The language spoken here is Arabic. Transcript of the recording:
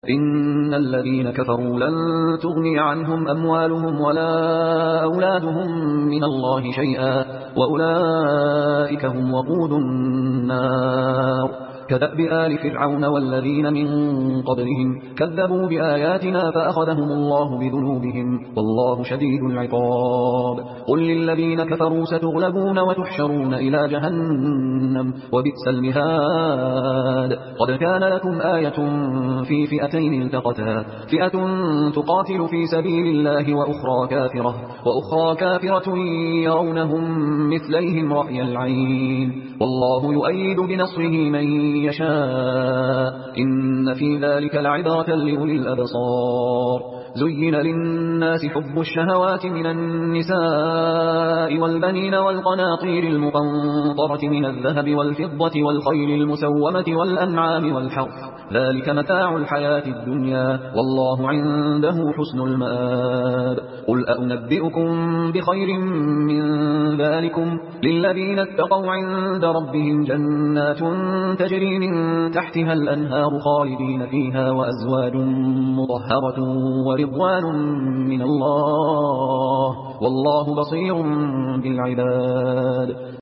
إن الذين كفروا لن تغني عنهم أموالهم ولا أولادهم من الله شيئا وأولئك هم وقود النار. كدأب آل فرعون والذين من قبلهم كذبوا بآياتنا فأخذهم الله بذنوبهم والله شديد العقاب. قل للذين كفروا ستغلبون وتحشرون إلى جهنم وبئس المهاد. قد كان لكم آية في فئتين التقتا فئة تقاتل في سبيل الله وأخرى كافرة يرونهم مثليهم رأي العين والله يؤيد بنصره من يشاء إن في ذلك لعبرة لأولي الأبصار. زين للناس حب الشهوات من النساء والبنين والقناطير المقنطرة من الذهب والفضة والخيل المسومة والأنعام والحرث ذلك متاع الحياة الدنيا والله عنده حسن المآب. قل أنبئكم بخير من ذلكم للذين اتقوا عند ربهم جنات تجري من تحتها الأنهار خالدين فيها وأزواج مطهرة ورضوان من الله والله بصير بالعباد.